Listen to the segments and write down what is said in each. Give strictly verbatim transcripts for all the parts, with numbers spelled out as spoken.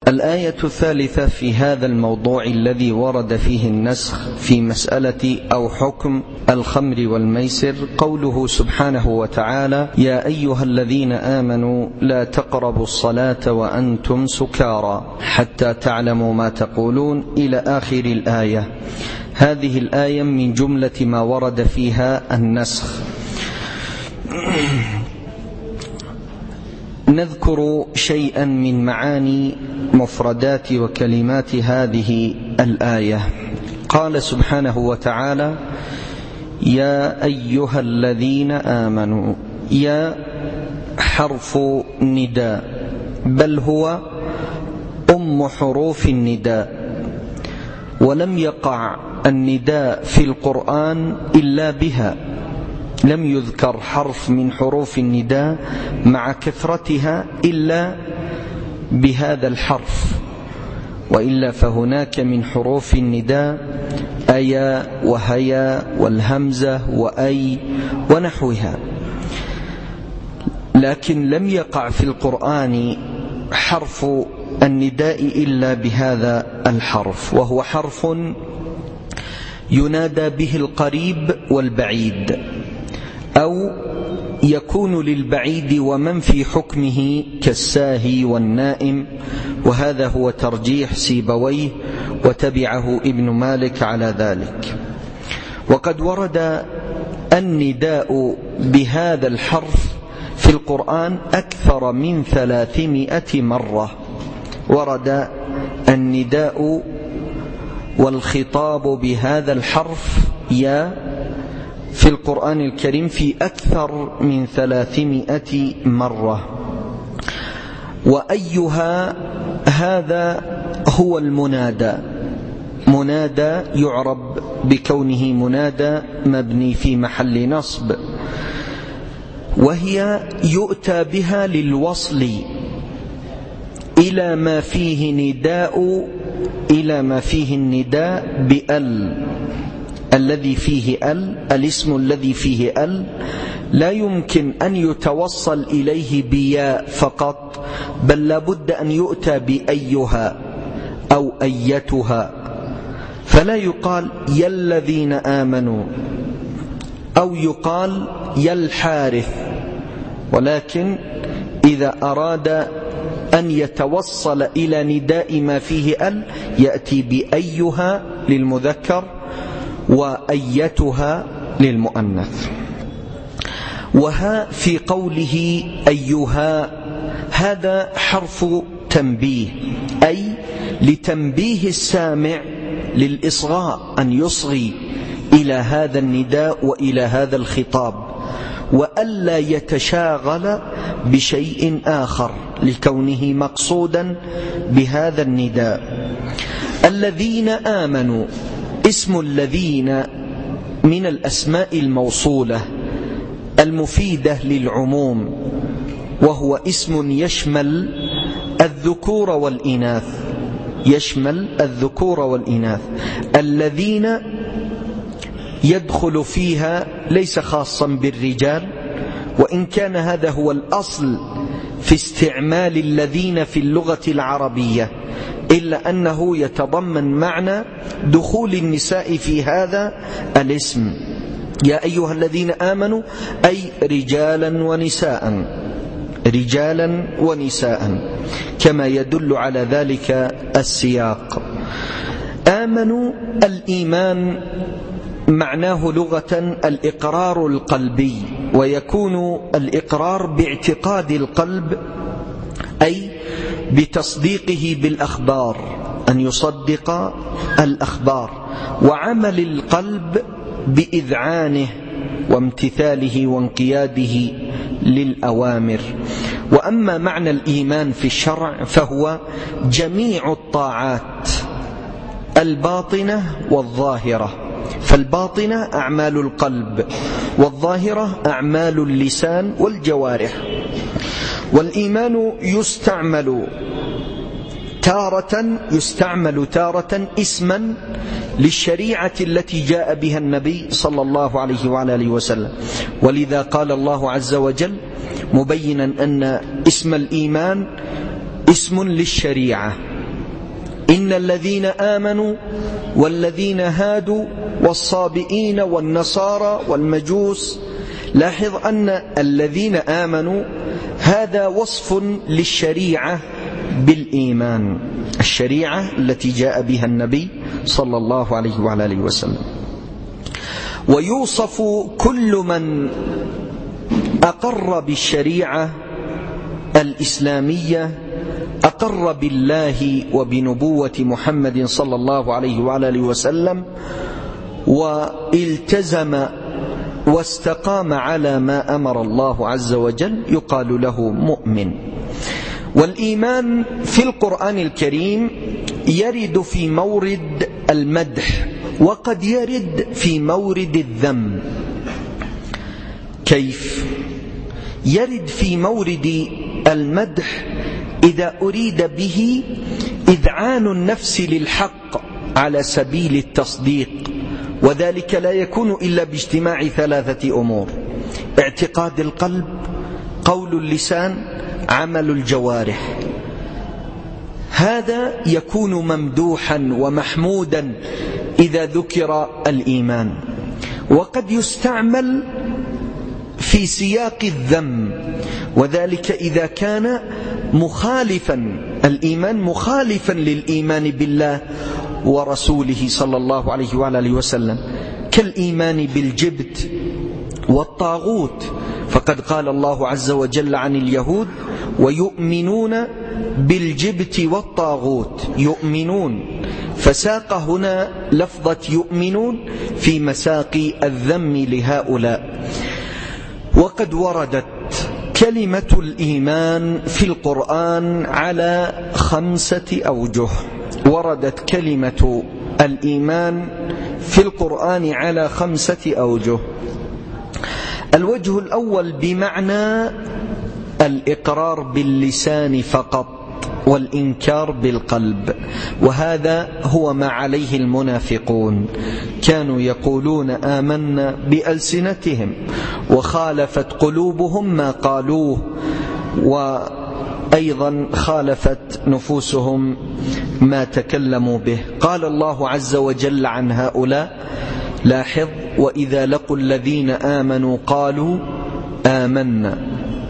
الآية الثالثة في هذا الموضوع الذي ورد فيه النسخ في مسألة أو حكم الخمر والميسر قوله سبحانه وتعالى: يا أيها الذين آمنوا لا تقربوا الصلاة وأنتم سكارى حتى تعلموا ما تقولون إلى آخر الآية. هذه الآية من جملة ما ورد فيها النسخ. نذكر شيئا من معاني مفردات وكلمات هذه الآية. قال سبحانه وتعالى: يا أيها الذين آمنوا. يا حرف نداء، بل هو أم حروف النداء، ولم يقع النداء في القرآن إلا بها، لم يذكر حرف من حروف النداء مع كثرتها إلا بهذا الحرف، وإلا فهناك من حروف النداء أيا وهيا والهمزة وأي ونحوها، لكن لم يقع في القرآن حرف النداء إلا بهذا الحرف، وهو حرف ينادى به القريب والبعيد، أو يكون للبعيد ومن في حكمه كالساهي والنائم، وهذا هو ترجيح سيبويه وتبعه ابن مالك على ذلك. وقد ورد النداء بهذا الحرف في القرآن أكثر من ثلاثمائة مرة. ورد النداء والخطاب بهذا الحرف يا في القرآن الكريم في أكثر من ثلاثمائة مرة. وأيها هذا هو المنادى، منادى يعرب بكونه منادى مبني في محل نصب، وهي يؤتى بها للوصل إلى ما فيه نداء إلى ما فيه النداء بأل، الذي فيه ال، الاسم الذي فيه ال لا يمكن أن يتوصل إليه بياء فقط، بل لابد أن يؤتى بأيها أو أيتها، فلا يقال يا الذين آمنوا أو يقال يا الحارث، ولكن إذا أراد أن يتوصل إلى نداء ما فيه ال يأتي بأيها للمذكر وأيتها للمؤنث. وها في قوله أيها هذا حرف تنبيه، أي لتنبيه السامع للإصغاء، أن يصغي إلى هذا النداء وإلى هذا الخطاب، وألا يتشاغل بشيء آخر لكونه مقصودا بهذا النداء. الذين آمنوا، اسم الذين من الأسماء الموصولة المفيدة للعموم، وهو اسم يشمل الذكور والإناث، يشمل الذكور والإناث. الذين يدخل فيها ليس خاصا بالرجال، وإن كان هذا هو الأصل في استعمال الذين في اللغة العربية، إلا أنه يتضمن معنى دخول النساء في هذا الاسم. يا أيها الذين آمنوا أي رجالا ونساء، رجالا ونساء، كما يدل على ذلك السياق. آمنوا، الإيمان معناه لغة الإقرار القلبي، ويكون الإقرار باعتقاد القلب، أي بتصديقه بالأخبار، أن يصدق الأخبار، وعمل القلب بإذعانه وامتثاله وانقياده للأوامر. وأما معنى الإيمان في الشرع فهو جميع الطاعات الباطنة والظاهرة، فالباطنة أعمال القلب، والظاهرة أعمال اللسان والجوارح. والإيمان يستعمل تارة يستعمل تارة اسما للشريعة التي جاء بها النبي صلى الله عليه وعلى آله وسلم، ولذا قال الله عز وجل مبينا أن اسم الإيمان اسم للشريعة، إن الذين آمنوا والذين هادوا والصابئين والنصارى والمجوس. لاحظ أن الذين آمنوا هذا وصف للشريعة بالإيمان، الشريعة التي جاء بها النبي صلى الله عليه وعلى آله وسلم. ويوصف كل من أقر بالشريعة الإسلامية، أقر بالله وبنبوة محمد صلى الله عليه وعلى آله وسلم، والتزم واستقام على ما أمر الله عز وجل، يقال له مؤمن. والإيمان في القرآن الكريم يرد في مورد المدح وقد يرد في مورد الذم. كيف؟ يرد في مورد المدح إذا أريد به إذعان النفس للحق على سبيل التصديق، وذلك لا يكون إلا باجتماع ثلاثة أمور: اعتقاد القلب، قول اللسان، عمل الجوارح. هذا يكون ممدوحا ومحمودا إذا ذكر الإيمان، وقد يستعمل في سياق الذم، وذلك إذا كان مخالفا، الإيمان مخالفا للإيمان بالله ورسوله صلى الله عليه وعلى آله وسلم، كالإيمان بالجبت والطاغوت. فقد قال الله عز وجل عن اليهود: ويؤمنون بالجبت والطاغوت. يؤمنون، فساق هنا لفظة يؤمنون في مساق الذم لهؤلاء. وقد وردت كلمة الإيمان في القرآن على خمسة أوجه. وردت كلمة الإيمان في القرآن على خمسة أوجه. الوجه الأول بمعنى الإقرار باللسان فقط والإنكار بالقلب، وهذا هو ما عليه المنافقون، كانوا يقولون آمنا بألسنتهم وخالفت قلوبهم ما قالوه، وأيضا خالفت نفوسهم ما تكلموا به. قال الله عز وجل عن هؤلاء: لاحظ: وإذا لقوا الذين آمنوا قالوا آمنا.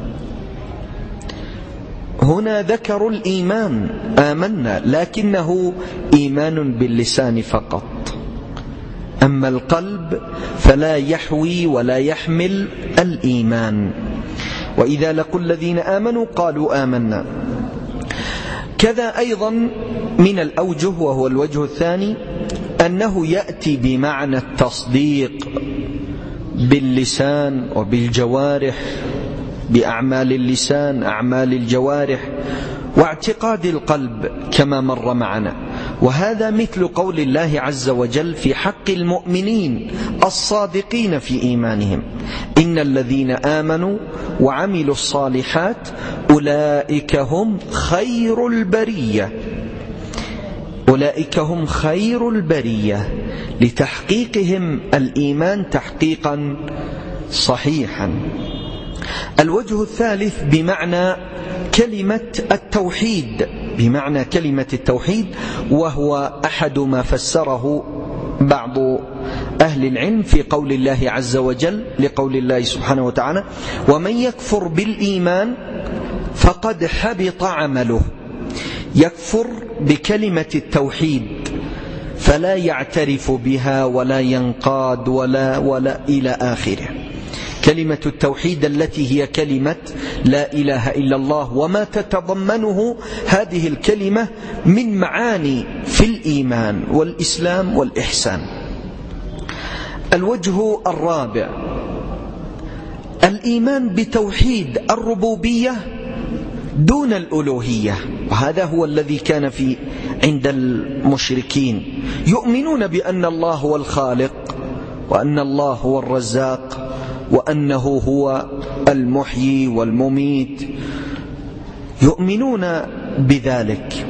هنا ذكروا الإيمان آمنا، لكنه إيمان باللسان فقط، أما القلب فلا يحوي ولا يحمل الإيمان. وإذا لقوا الذين آمنوا قالوا آمنا. كذا أيضا من الأوجه، وهو الوجه الثاني، أنه يأتي بمعنى التصديق باللسان وبالجوارح، بأعمال اللسان، أعمال الجوارح، واعتقاد القلب كما مر معنا. وهذا مثل قول الله عز وجل في حق المؤمنين الصادقين في إيمانهم: إن الذين آمنوا وعملوا الصالحات أولئك هم خير البرية. أولئك هم خير البرية، لتحقيقهم الإيمان تحقيقا صحيحا. الوجه الثالث بمعنى كلمة التوحيد، بمعنى كلمة التوحيد، وهو أحد ما فسره بعض أهل العلم في قول الله عز وجل، لقول الله سبحانه وتعالى: ومن يكفر بالإيمان فقد حبط عمله. يكفر بكلمة التوحيد فلا يعترف بها ولا ينقاد ولا ولا إلى آخره. كلمة التوحيد التي هي كلمة لا إله إلا الله، وما تتضمنه هذه الكلمة من معاني في الإيمان والإسلام والإحسان. الوجه الرابع الإيمان بتوحيد الربوبية دون الألوهية، وهذا هو الذي كان في عند المشركين، يؤمنون بأن الله هو الخالق، وأن الله هو الرزاق، وأنه هو المحيي والمميت، يؤمنون بذلك.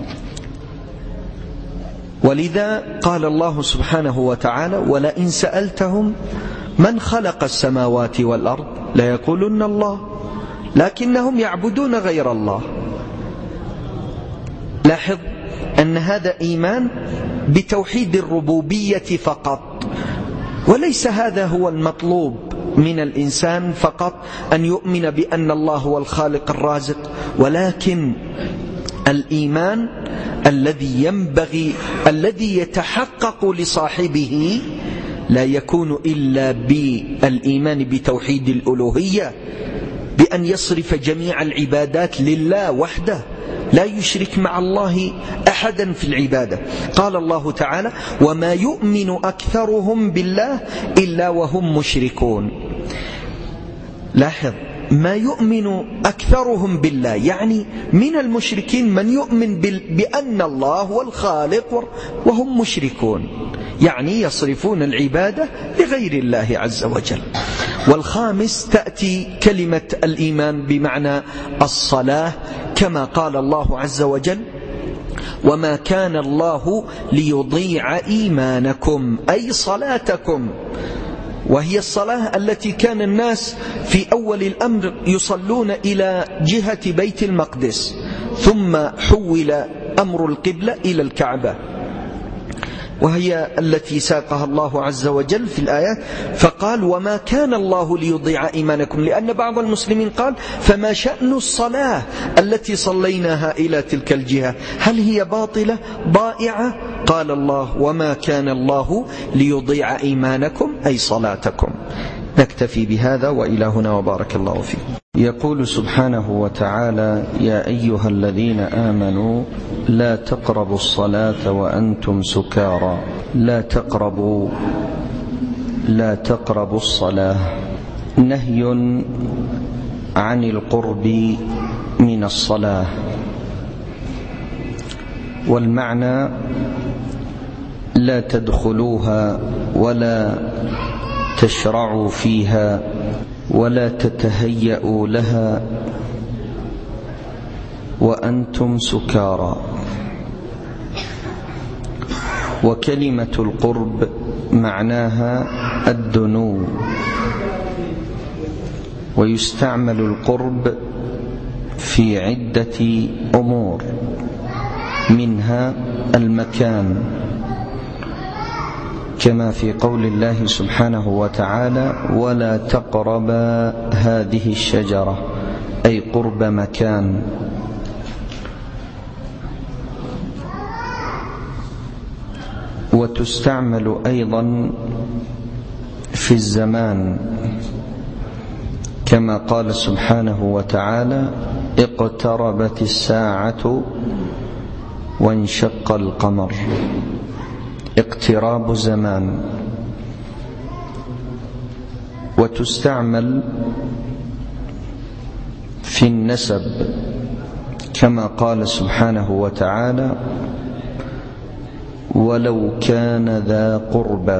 ولذا قال الله سبحانه وتعالى: ولئن سألتهم من خلق السماوات والأرض ليقولن الله لكنهم يعبدون غير الله. لاحظ أن هذا إيمان بتوحيد الربوبية فقط، وليس هذا هو المطلوب من الإنسان فقط أن يؤمن بأن الله هو الخالق الرازق، ولكن الإيمان الذي ينبغي الذي يتحقق لصاحبه لا يكون إلا بالإيمان بتوحيد الألوهية، بأن يصرف جميع العبادات لله وحده، لا يشرك مع الله أحدا في العبادة. قال الله تعالى: وما يؤمن أكثرهم بالله إلا وهم مشركون. لاحظ، ما يؤمن أكثرهم بالله، يعني من المشركين من يؤمن بأن الله هو الخالق وهم مشركون، يعني يصرفون العبادة لغير الله عز وجل. والخامس تأتي كلمة الإيمان بمعنى الصلاة، كما قال الله عز وجل: وما كان الله ليضيع إيمانكم، أي صلاتكم، وهي الصلاة التي كان الناس في أول الأمر يصلون إلى جهة بيت المقدس، ثم حول أمر القبلة إلى الكعبة، وهي التي ساقها الله عز وجل في الآيات، فقال: وما كان الله ليضيع إيمانكم، لأن بعض المسلمين قال: فما شأن الصلاة التي صليناها إلى تلك الجهة، هل هي باطلة ضائعة؟ قال الله: وما كان الله ليضيع إيمانكم، أي صلاتكم. نكتفي بهذا، وإلى هنا، وبارك الله فيكم. يقول سبحانه وتعالى: يا أيها الذين آمنوا لا تقربوا الصلاة وأنتم سكارى. لا تقربوا لا تقربوا الصلاة، نهي عن القرب من الصلاة، والمعنى لا تدخلوها ولا تشرعوا فيها ولا تتهيأوا لها وأنتم سكارى. وكلمة القرب معناها الدنو، ويستعمل القرب في عدة أمور، منها المكان، كما في قول الله سبحانه وتعالى: ولا تقربا هذه الشجرة، أي قرب مكان. وتستعمل أيضا في الزمان، كما قال سبحانه وتعالى: اقتربت الساعة وانشق القمر. اقتراب زمان. وتستعمل في النسب، كما قال سبحانه وتعالى: ولو كان ذا قربى.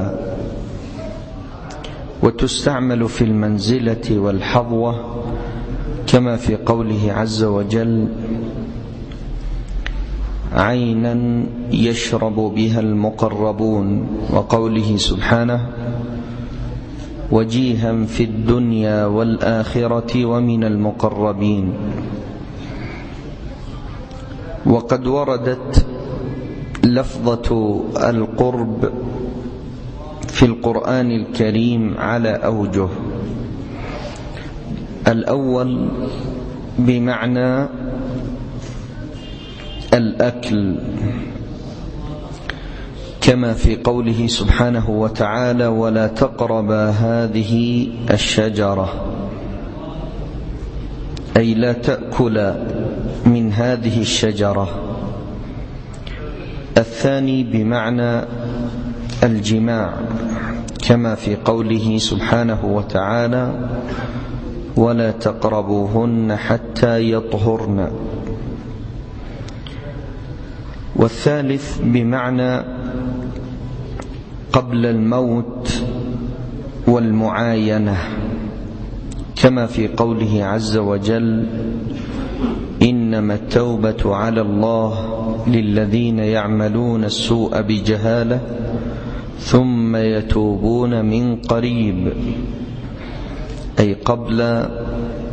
وتستعمل في المنزلة والحظوة، كما في قوله عز وجل: عينا يشرب بها المقربون، وقوله سبحانه: وجيها في الدنيا والآخرة ومن المقربين. وقد وردت لفظة القرب في القرآن الكريم على أوجه. الأول بمعنى الأكل، كما في قوله سبحانه وتعالى: ولا تقربا هذه الشجرة، أي لا تأكل من هذه الشجرة. الثاني بمعنى الجماع، كما في قوله سبحانه وتعالى: ولا تقربوهن حتى يطهرن. والثالث بمعنى قبل الموت والمعاينة، كما في قوله عز وجل: إنما التوبة على الله للذين يعملون السوء بجهالة ثم يتوبون من قريب، أي قبل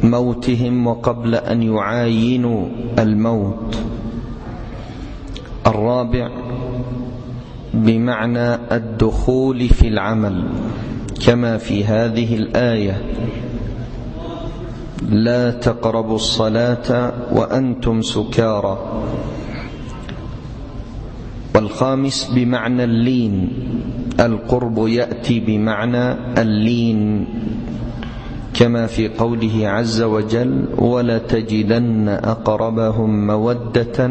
موتهم وقبل أن يعاينوا الموت. الرابع بمعنى الدخول في العمل، كما في هذه الآية: لا تقربوا الصلاة وأنتم سكارى. والخامس بمعنى اللين، القرب يأتي بمعنى اللين، كما في قوله عز وجل: ولتجدن أقربهم مودة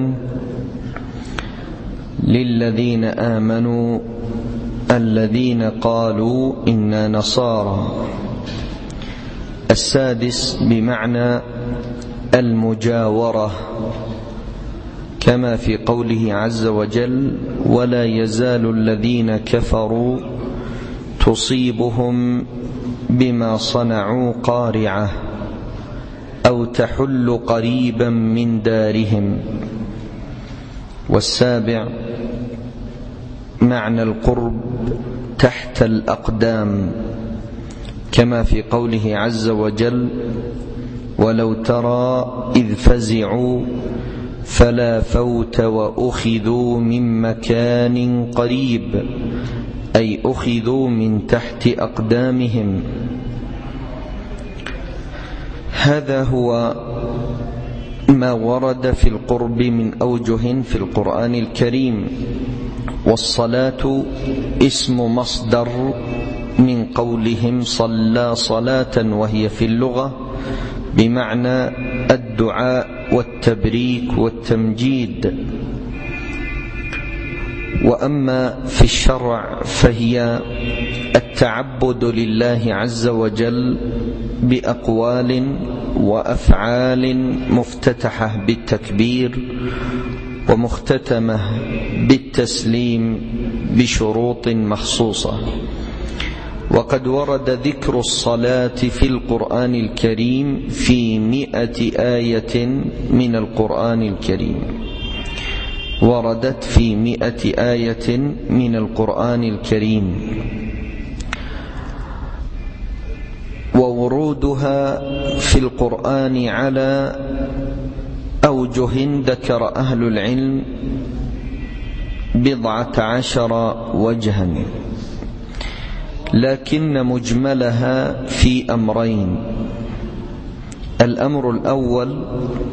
للذين آمنوا الذين قالوا إنا نصارى. السادس بمعنى المجاورة، كما في قوله عز وجل: ولا يزال الذين كفروا تصيبهم بما صنعوا قارعة أو تحل قريبا من دارهم. والسابع معنى القرب تحت الأقدام، كما في قوله عز وجل: ولو ترى إذ فزعوا فلا فوت وأخذوا من مكان قريب، أي أخذوا من تحت أقدامهم. هذا هو ما ورد في القرب من أوجه في القرآن الكريم. والصلاة اسم مصدر من قولهم صلى صلاة، وهي في اللغة بمعنى الدعاء والتبريك والتمجيد. وأما في الشرع فهي التعبد لله عز وجل بأقوال وأفعال مفتتحة بالتكبير ومختتمة بالتسليم بشروط مخصوصة. وقد ورد ذكر الصلاة في القرآن الكريم في مئة آية من القرآن الكريم، وردت في مئة آية من القرآن الكريم. وورودها في القرآن على أوجه ذكر أهل العلم بضعة عشر وجها، لكن مجملها في أمرين. الأمر الأول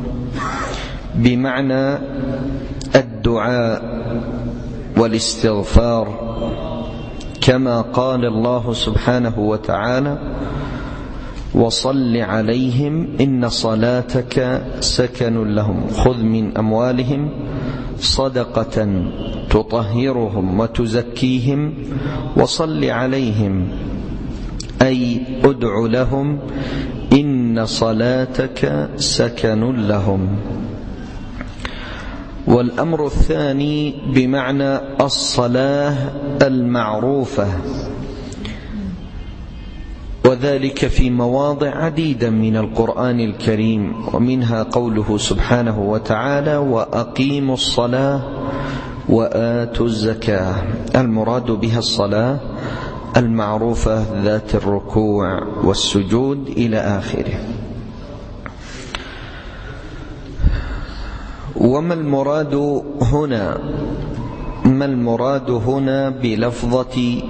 بمعنى الدعاء والاستغفار، كما قال الله سبحانه وتعالى: وصل عليهم إن صلاتك سكن لهم خذ من أموالهم صدقة تطهرهم وتزكيهم وصل عليهم، أي ادع لهم إن صلاتك سكن لهم. والأمر الثاني بمعنى الصلاة المعروفة، وذلك في مواضع عديدة من القرآن الكريم، ومنها قوله سبحانه وتعالى: وأقيموا الصلاة وآتوا الزكاة. المراد بها الصلاة المعروفة ذات الركوع والسجود إلى آخره. وما المراد هنا ما المراد هنا بلفظة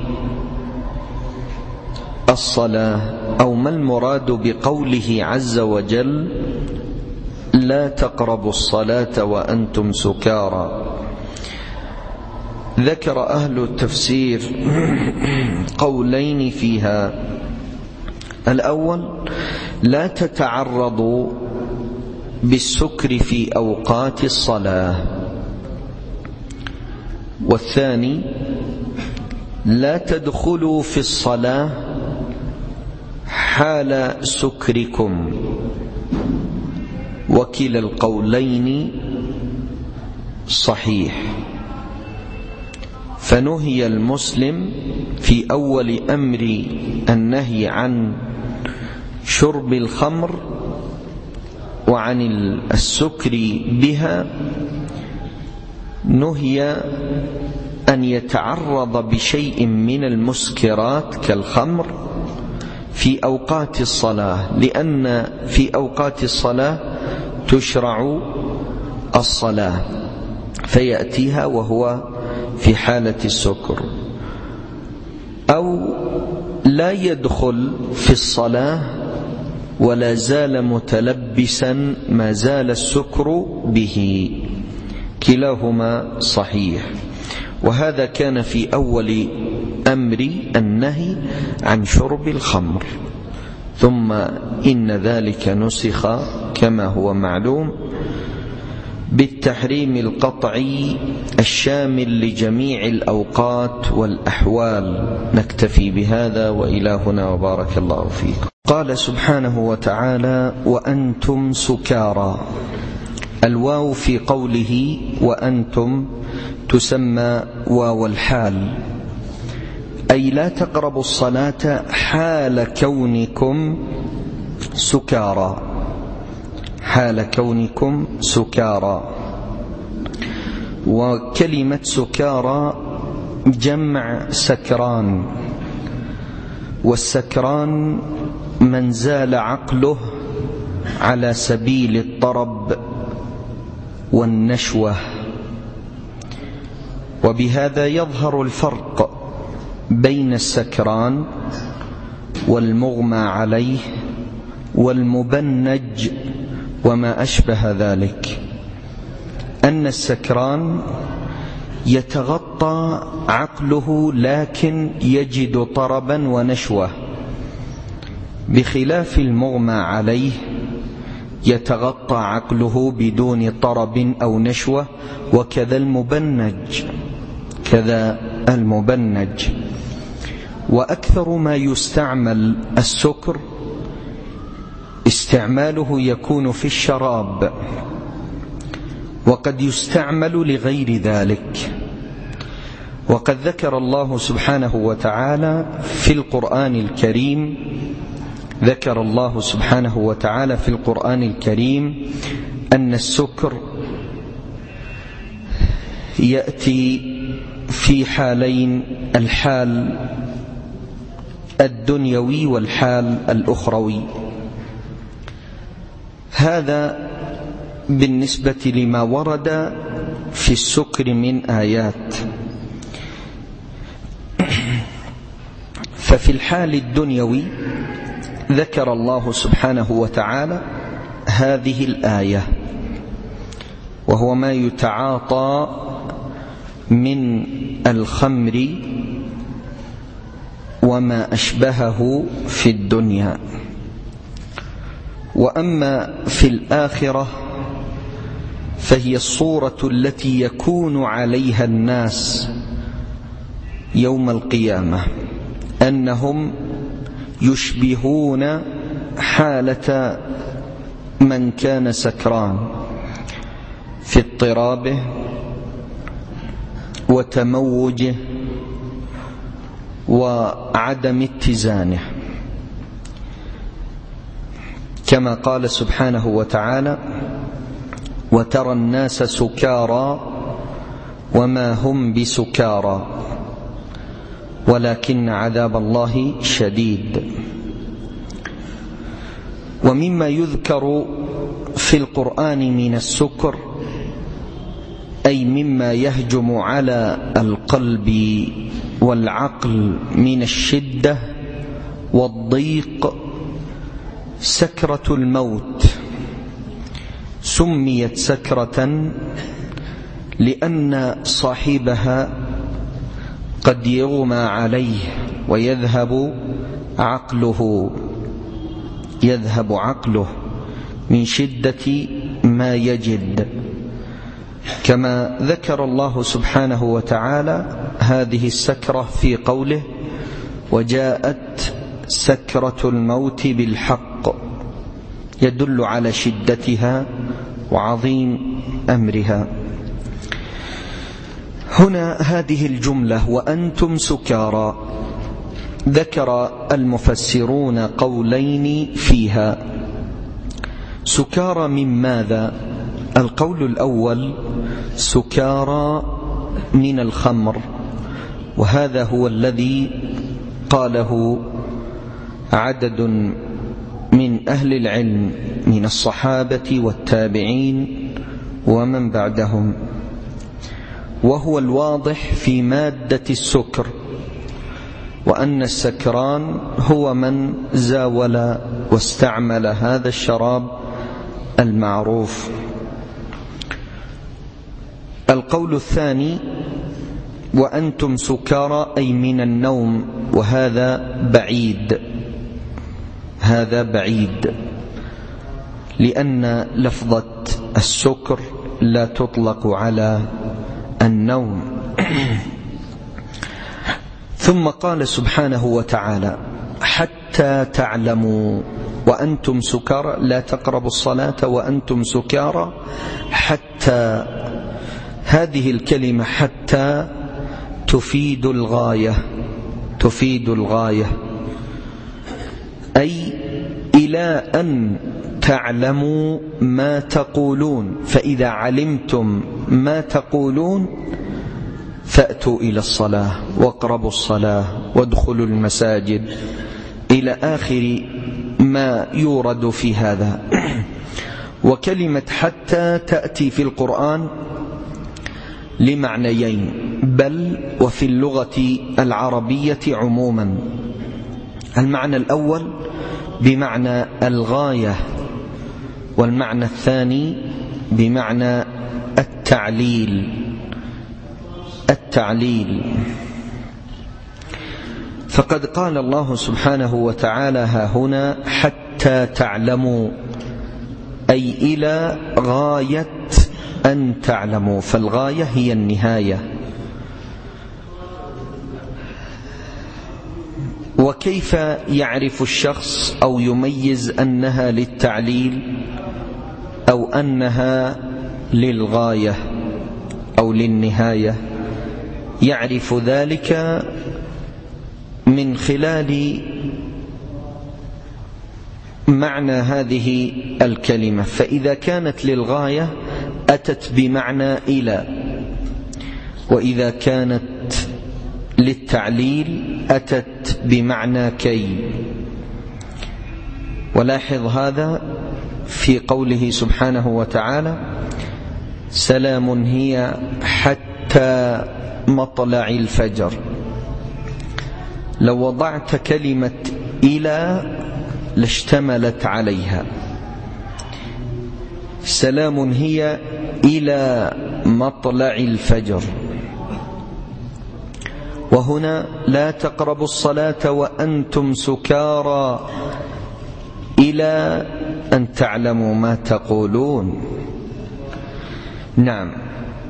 الصلاة، أو ما المراد بقوله عز وجل: لا تقربوا الصلاة وأنتم سكارى؟ ذكر أهل التفسير قولين فيها. الأول: لا تتعرضوا بالسكر في أوقات الصلاة. والثاني: لا تدخلوا في الصلاة حال سكركم. وكلا القولين صحيح. فنهي المسلم في أول أمر النهي عن شرب الخمر وعن السكر بها، نهي أن يتعرض بشيء من المسكرات كالخمر في أوقات الصلاة، لأن في أوقات الصلاة تشرع الصلاة. فيأتيها وهو في حالة السكر، أو لا يدخل في الصلاة ولا زال متلبسا ما زال السكر به، كلاهما صحيح. وهذا كان في أول أمر النهي عن شرب الخمر، ثم إن ذلك نسخ كما هو معلوم بالتحريم القطعي الشامل لجميع الأوقات والأحوال. نكتفي بهذا وإلهنا وبارك الله فيكم. قال سبحانه وتعالى: وأنتم سكارى. الواو في قوله وأنتم تسمى واو الحال، أي لا تقربوا الصلاة حال كونكم سكارى، حال كونكم سكارى. وكلمة سكارى جمع سكران، والسكران من زال عقله على سبيل الطرب والنشوة. وبهذا يظهر الفرق بين السكران والمغمى عليه والمبنج وما أشبه ذلك. أن السكران يتغطى عقله لكن يجد طربا ونشوة، بخلاف المغمى عليه يتغطى عقله بدون طرب أو نشوة، وكذا المبنج كذا المبنج. وأكثر ما يستعمل السكر استعماله يكون في الشراب، وقد يستعمل لغير ذلك. وقد ذكر الله سبحانه وتعالى في القرآن الكريم ذكر الله سبحانه وتعالى في القرآن الكريم أن السكر يأتي في حالين: الحال الدنيوي والحال الأخروي. هذا بالنسبة لما ورد في السكر من آيات. ففي الحال الدنيوي ذكر الله سبحانه وتعالى هذه الآية، وهو ما يتعاطى من الخمر وما أشبهه في الدنيا. وأما في الآخرة فهي الصورة التي يكون عليها الناس يوم القيامة، أنهم يشبهون حالة من كان سكران في اضطرابه وتموجه وعدم اتزانه، كما قال سبحانه وتعالى: وترى الناس سكارى وما هم بسكارى ولكن عذاب الله شديد. ومما يذكر في القرآن من السكر، أي مما يهجم على القلب والعقل من الشدة والضيق، سكرة الموت. سميت سكرة لأن صاحبها قد يغمى عليه ويذهب عقله يذهب عقله من شدة ما يجد، كما ذكر الله سبحانه وتعالى هذه السكرة في قوله: وجاءت سكرة الموت بالحق، يدل على شدتها وعظيم أمرها. هنا هذه الجملة وأنتم سكارى ذكر المفسرون قولين فيها. سكارى من ماذا؟ القول الأول: سكارى من الخمر، وهذا هو الذي قاله عدد من أهل العلم من الصحابة والتابعين ومن بعدهم. وهو الواضح في مادة السكر، وأن السكران هو من زاول واستعمل هذا الشراب المعروف. القول الثاني: وأنتم سكارى أي من النوم، وهذا بعيد، هذا بعيد، لأن لفظة السكر لا تطلق على النوم. ثم قال سبحانه وتعالى: حتى تعلموا وأنتم سكارى لا تقربوا الصلاة وأنتم سكارى حتى. هذه الكلمة حتى تفيد الغاية، تفيد الغاية، أي إلى أن تعلموا ما تقولون، فإذا علمتم ما تقولون فأتوا إلى الصلاة واقربوا الصلاة وادخلوا المساجد، إلى آخر ما يورد في هذا. وكلمة حتى تأتي في القرآن لمعنيين، بل وفي اللغة العربية عموما. المعنى الأول بمعنى الغاية، والمعنى الثاني بمعنى التعليل، التعليل. فقد قال الله سبحانه وتعالى ها هنا: حتى تعلموا، أي إلى غاية أن تعلموا، فالغاية هي النهاية. وكيف يعرف الشخص أو يميز أنها للتعليل أو أنها للغاية أو للنهاية؟ يعرف ذلك من خلال معنى هذه الكلمة، فإذا كانت للغاية أتت بمعنى إلى، وإذا كانت للتعليل أتت بمعنى كي. ولاحظ هذا في قوله سبحانه وتعالى: سلام هي حتى مطلع الفجر. لو وضعت كلمة إلى لاشتملت عليها، سلام هي إلى مطلع الفجر. وهنا لا تقربوا الصلاة وأنتم سكارى إلى أن تعلموا ما تقولون. نعم.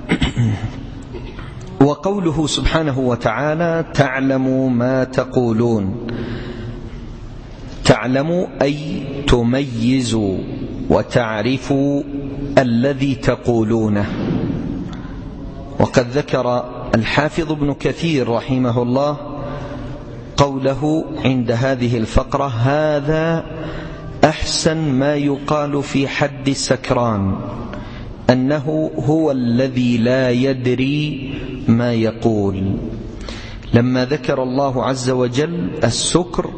وقوله سبحانه وتعالى: تعلموا ما تقولون، تعلموا أي تميزوا وتعرفوا الذي تقولونه. وقد ذكر الحافظ ابن كثير رحمه الله قوله عند هذه الفقرة: هذا أحسن ما يقال في حد السكران، أنه هو الذي لا يدري ما يقول. لما ذكر الله عز وجل السكر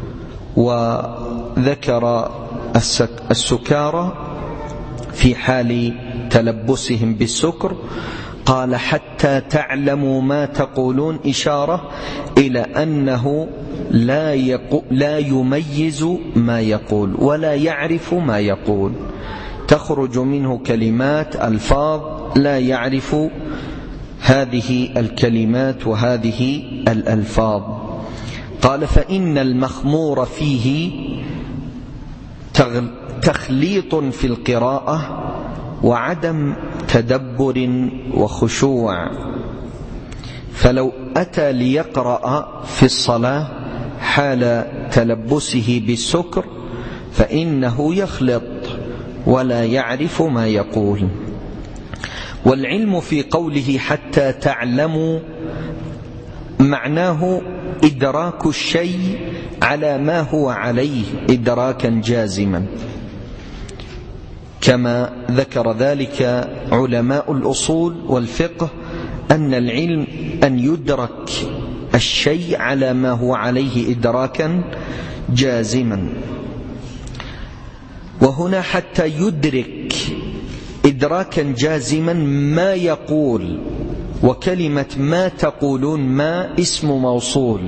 وذكر السكارى في حال تلبسهم بالسكر، قال: حتى تعلموا ما تقولون، إشارة إلى أنه لا, لا يميز ما يقول ولا يعرف ما يقول، تخرج منه كلمات ألفاظ لا يعرف هذه الكلمات وهذه الألفاظ. قال: فإن المخمور فيه تخليط في القراءة وعدم تدبر وخشوع، فلو أتى ليقرأ في الصلاة حال تلبسه بالسكر فإنه يخلط ولا يعرف ما يقول. والعلم في قوله حتى تعلموا معناه إدراك الشيء على ما هو عليه إدراكا جازما، كما ذكر ذلك علماء الأصول والفقه، أن العلم أن يدرك الشيء على ما هو عليه إدراكا جازما. وهنا حتى يدرك إدراكا جازما ما يقول، وكلمة ما تقولون ما اسم موصول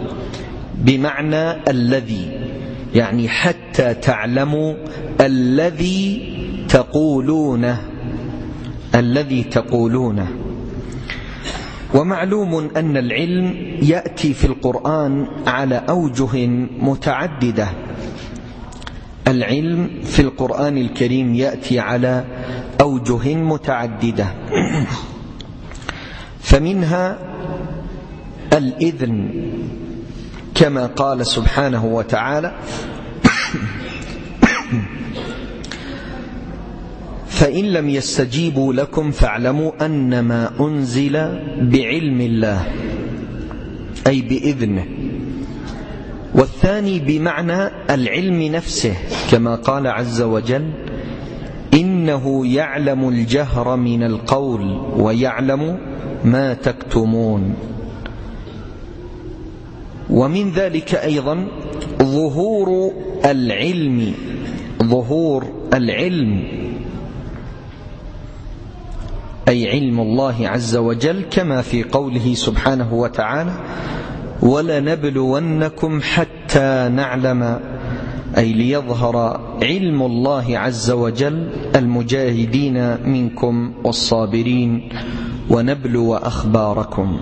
بمعنى الذي، يعني حتى تعلموا الذي تقولونه الذي تقولونه. ومعلوم أن العلم يأتي في القرآن على أوجه متعددة. العلم في القرآن الكريم يأتي على أوجه متعددة، فمنها الإذن كما قال سبحانه وتعالى فإن لم يستجيبوا لكم فاعلموا أنما أنزل بعلم الله أي بإذنه. والثاني بمعنى العلم نفسه كما قال عز وجل إنه يعلم الجهر من القول ويعلم ما تكتمون. ومن ذلك أيضا ظهور العلم ظهور العلم أي علم الله عز وجل كما في قوله سبحانه وتعالى ولنبلونكم حتى نعلم، أي ليظهر علم الله عز وجل المجاهدين منكم والصابرين ونبلو أخباركم.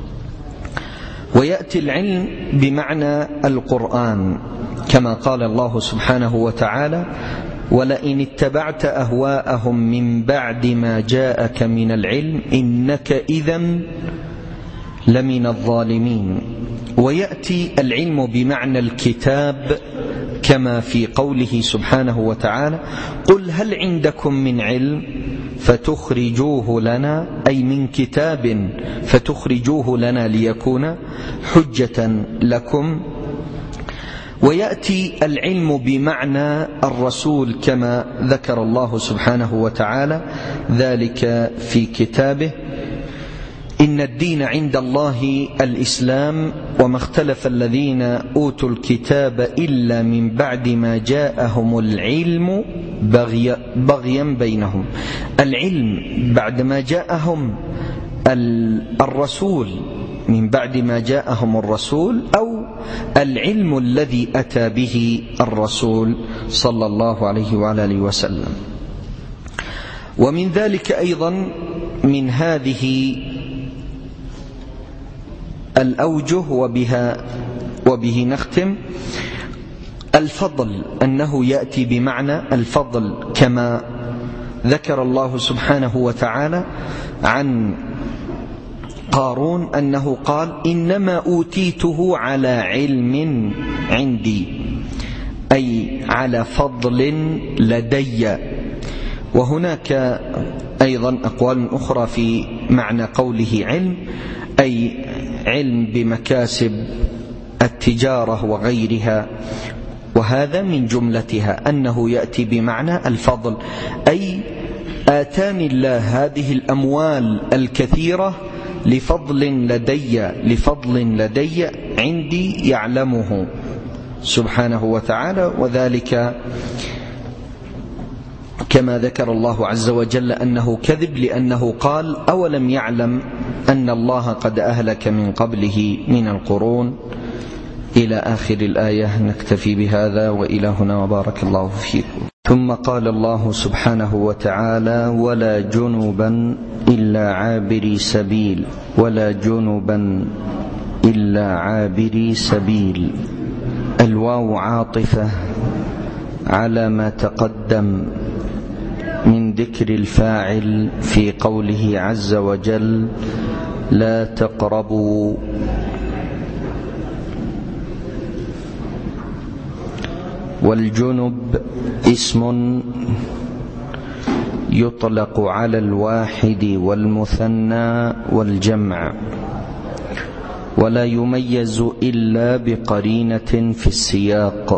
ويأتي العلم بمعنى القرآن كما قال الله سبحانه وتعالى ولئن اتبعت أهواءهم من بعد ما جاءك من العلم إنك إذن لمن الظالمين. ويأتي العلم بمعنى الكتاب كما في قوله سبحانه وتعالى قل هل عندكم من علم فتخرجوه لنا، أي من كتاب فتخرجوه لنا ليكون حجة لكم. ويأتي العلم بمعنى الرسول كما ذكر الله سبحانه وتعالى ذلك في كتابه إن الدين عند الله الإسلام وما اختلف الذين أوتوا الكتاب إلا من بعد ما جاءهم العلم بغي بغيا بينهم. العلم بعد ما جاءهم الرسول من بعد ما جاءهم الرسول أو العلم الذي أتى به الرسول صلى الله عليه وعلى آله وسلم. ومن ذلك أيضا من هذه الأوجه وبها وبه نختم الفضل، أنه يأتي بمعنى الفضل كما ذكر الله سبحانه وتعالى عن قارون أنه قال إنما أوتيته على علم عندي، أي على فضل لدي. وهناك أيضا أقوال أخرى في معنى قوله علم، أي علم بمكاسب التجارة وغيرها، وهذا من جملتها أنه يأتي بمعنى الفضل، أي آتاني الله هذه الأموال الكثيرة لفضل لدي لفضل لدي عندي يعلمه سبحانه وتعالى. وذلك كما ذكر الله عز وجل أنه كذب، لأنه قال أولم يعلم أن الله قد أهلك من قبله من القرون إلى آخر الآية. نكتفي بهذا وإلى هنا وبارك الله فيكم. ثم قال الله سبحانه وتعالى ولا جنبا إلا عابري سبيل ولا جنبا إلا عابري سبيل. الواو عاطفة على ما تقدم من ذكر الفاعل في قوله عز وجل لا تقربوا. والجنب اسم يطلق على الواحد والمثنى والجمع، ولا يميز إلا بقرينة في السياق،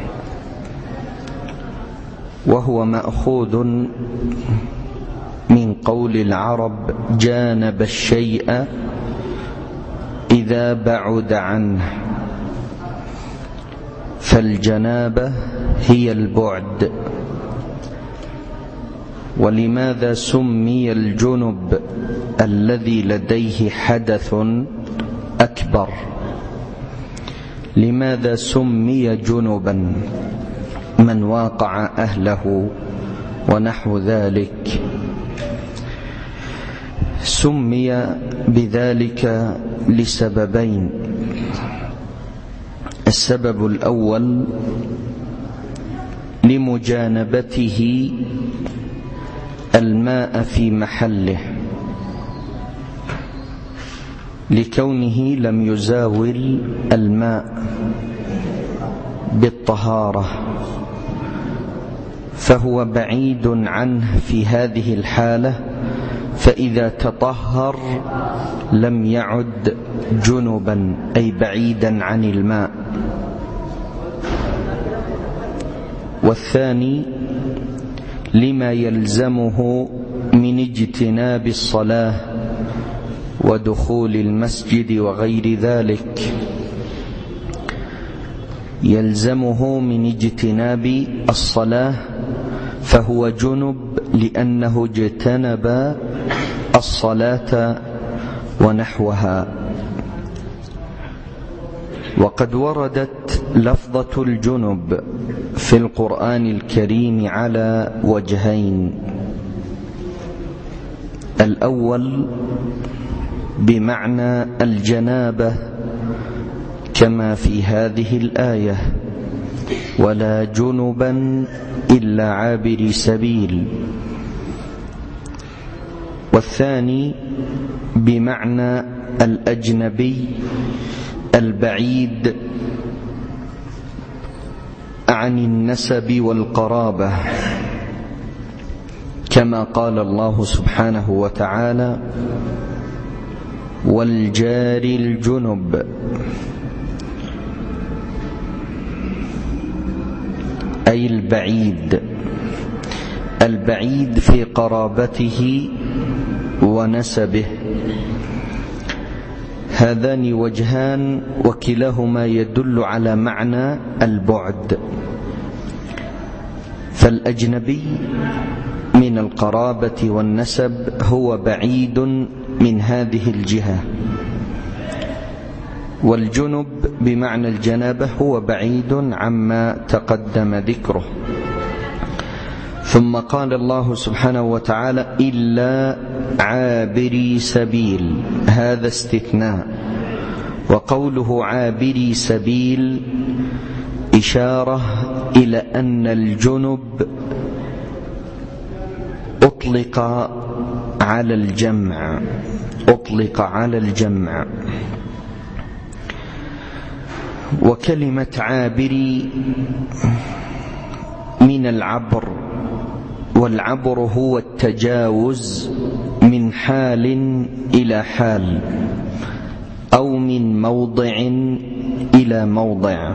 وهو مأخوذ من قول العرب جانب الشيء إذا بعد عنه، فالجنابة هي البعد. ولماذا سمي الجنب الذي لديه حدث أكبر. لماذا سمي جنبا من واقع أهله ونحو ذلك؟ سمي بذلك لسببين. السبب الأول لمجانبته الماء في محله، لكونه لم يزاول الماء بالطهارة، فهو بعيد عنه في هذه الحالة، فإذا تطهر لم يعد جنبا أي بعيدا عن الماء. والثاني لما يلزمه من اجتناب الصلاة ودخول المسجد وغير ذلك، يلزمه من اجتناب الصلاة فهو جنب لأنه اجتنب الصلاة ونحوها. وقد وردت لفظة الجنب في القرآن الكريم على وجهين: الأول بمعنى الجنابة كما في هذه الآية: ولا جنبا إلا عابر سبيل. والثاني بمعنى الأجنبي البعيد عن النسب والقرابة، كما قال الله سبحانه وتعالى: والجار الجنب، أي البعيد، البعيد في قرابته ونسبه. هذان وجهان وكلاهما يدل على معنى البعد. فالأجنبي من القرابة والنسب هو بعيد من هذه الجهة، والجنب بمعنى الجنابة هو بعيد عما تقدم ذكره. ثم قال الله سبحانه وتعالى: إلا عابري سبيل، هذا استثناء. وقوله عابري سبيل إشارة إلى أن الجنب أطلق على الجمع، أطلق على الجمع. وكلمة عابري من العبر، والعبر هو التجاوز من حال إلى حال أو من موضع إلى موضع.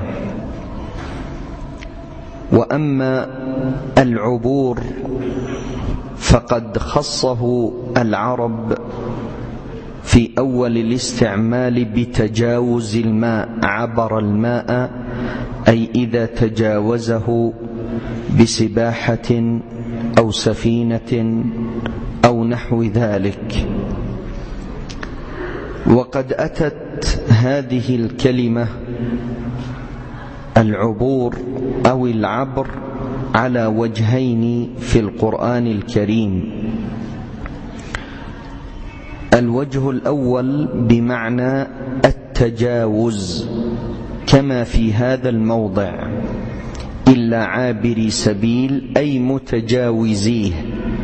وأما العبور فقد خصه العرب في أول الاستعمال بتجاوز الماء، عبر الماء أي إذا تجاوزه بسباحة أو سفينة أو نحو ذلك. وقد أتت هذه الكلمة العبور أو العبر على وجهين في القرآن الكريم. الوجه الأول بمعنى التجاوز كما في هذا الموضع: إلا عابري سبيل أي متجاوزيه.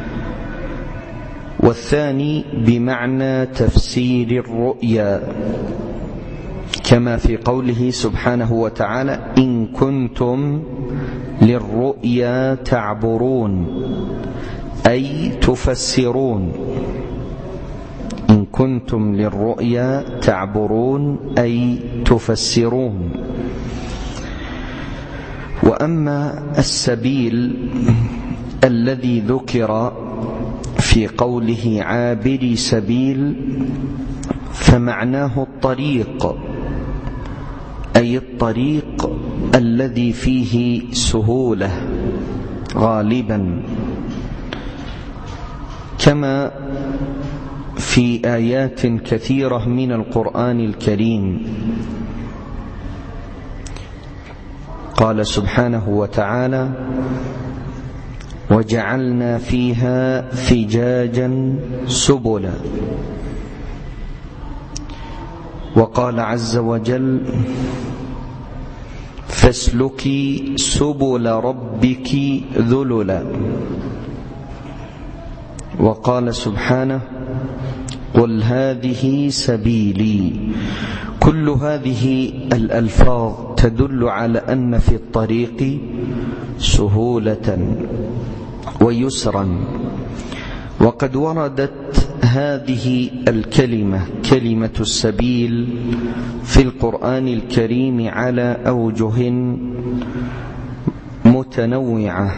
والثاني بمعنى تفسير الرؤيا كما في قوله سبحانه وتعالى: إن كنتم للرؤيا تعبرون، أي تفسرون. إن كنتم للرؤيا تعبرون أي تفسرون. وأما السبيل الذي ذكر في قوله عابري سبيل فمعناه الطريق، أي الطريق الذي فيه سهولة غالبا، كما في في آيات كثيرة من القرآن الكريم. قال سبحانه وتعالى: وجعلنا فيها فجاجا سبلا. وقال عز وجل: فاسلكي سبل ربك ذللا. وقال سبحانه: قل هذه سبيلي. كل هذه الألفاظ تدل على أن في الطريق سهولة ويسرا. وقد وردت هذه الكلمة كلمة السبيل في القرآن الكريم على أوجه متنوعة.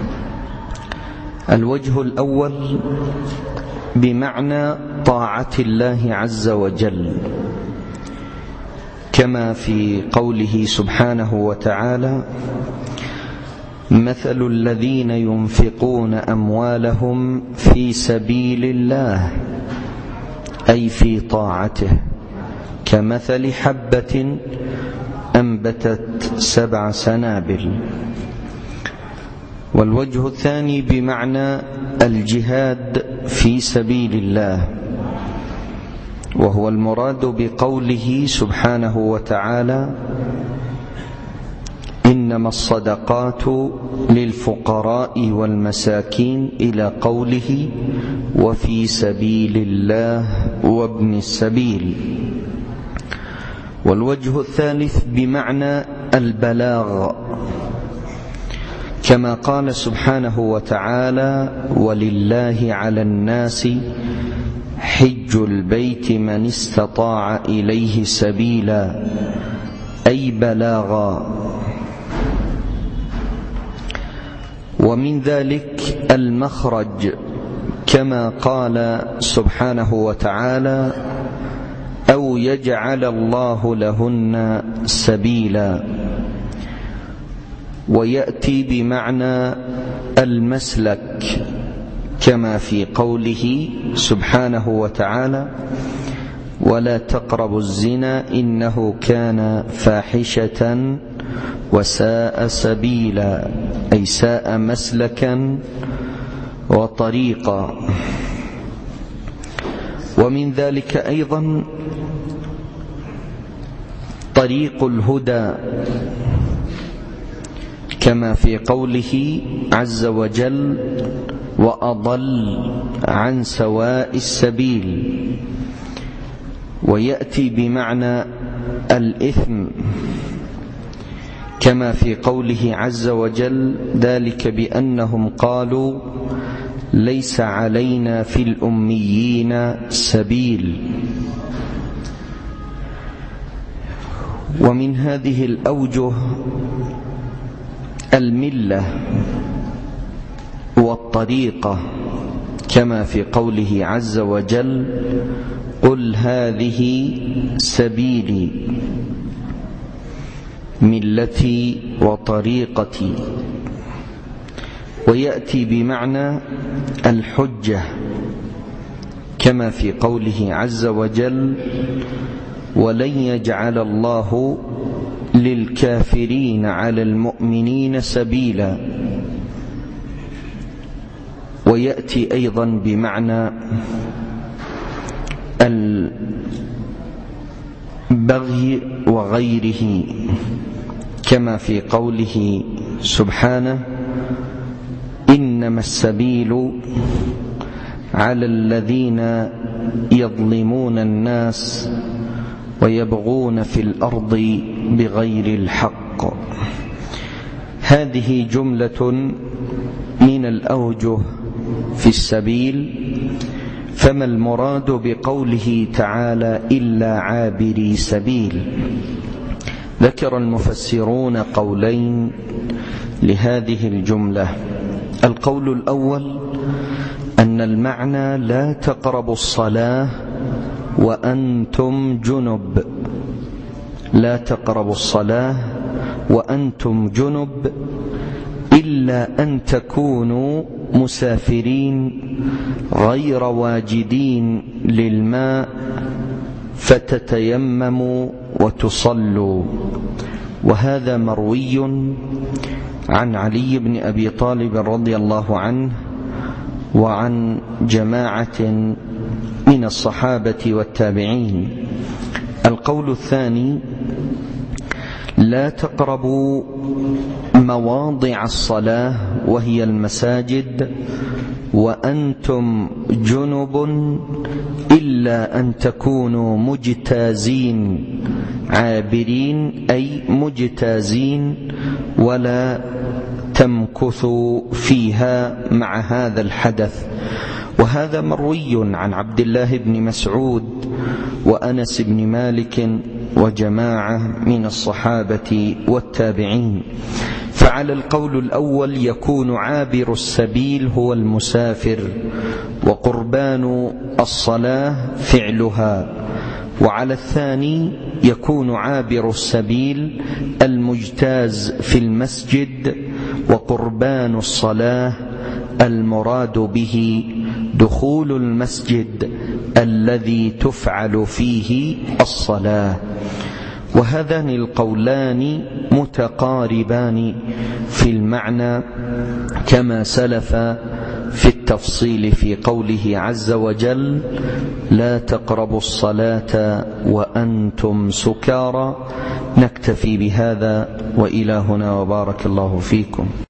الوجه الأول بمعنى طاعة الله عز وجل، كما في قوله سبحانه وتعالى: مثل الذين ينفقون أموالهم في سبيل الله أي في طاعته كمثل حبة أنبتت سبع سنابل. والوجه الثاني بمعنى الجهاد في سبيل الله، وهو المراد بقوله سبحانه وتعالى: إنما الصدقات للفقراء والمساكين إلى قوله: وفي سبيل الله وابن السبيل. والوجه الثالث بمعنى البلاغ، كما قال سبحانه وتعالى: ولله على الناس حج البيت من استطاع إليه سبيلا أي بلاغا. ومن ذلك المخرج، كما قال سبحانه وتعالى: أو يجعل الله لهن سبيلا. ويأتي بمعنى المسلك، كما في قوله سبحانه وتعالى: ولا تقربوا الزنا إنه كان فاحشة وساء سبيلا أي ساء مسلكا وطريقا. ومن ذلك أيضا طريق الهدى، كما في قوله عز وجل: وأضل عن سواء السبيل. ويأتي بمعنى الإثم، كما في قوله عز وجل: ذلك بأنهم قالوا ليس علينا في الأميين سبيل. ومن هذه الأوجه الملة والطريقة، كما في قوله عز وجل: قل هذه سبيلي ملتي وطريقتي. ويأتي بمعنى الحجة، كما في قوله عز وجل: ولن يجعل الله للكافرين على المؤمنين سبيلا. ويأتي أيضا بمعنى البغي وغيره، كما في قوله سبحانه: إنما السبيل على الذين يظلمون الناس ويبغون في الأرض بغير الحق. هذه جملة من الأوجه في السبيل. فما المراد بقوله تعالى: إلا عابري سبيل؟ ذكر المفسرون قولين لهذه الجملة. القول الأول أن المعنى: لا تقربوا الصلاة وأنتم جنب، لا تقربوا الصلاة وأنتم جنب إلا أن تكونوا مسافرين غير واجدين للماء فتتيمموا وتصلوا. وهذا مروي عن علي بن أبي طالب رضي الله عنه وعن جماعة من الصحابة والتابعين. القول الثاني: لا تقربوا مواضع الصلاة وهي المساجد وأنتم جنب إلا أن تكونوا مجتازين عابرين، أي مجتازين ولا تمكثوا فيها مع هذا الحدث. وهذا مروي عن عبد الله بن مسعود وأنس بن مالك وجماعة من الصحابة والتابعين. فعلى القول الأول يكون عابر السبيل هو المسافر، وقربان الصلاة فعلها. وعلى الثاني يكون عابر السبيل المجتاز في المسجد، وقربان الصلاة المراد به دخول المسجد الذي تفعل فيه الصلاة. وهذان القولان متقاربان في المعنى كما سلف في التفصيل في قوله عز وجل: لا تقربوا الصلاة وأنتم سكارى. نكتفي بهذا، وإلى هنا، وبارك الله فيكم.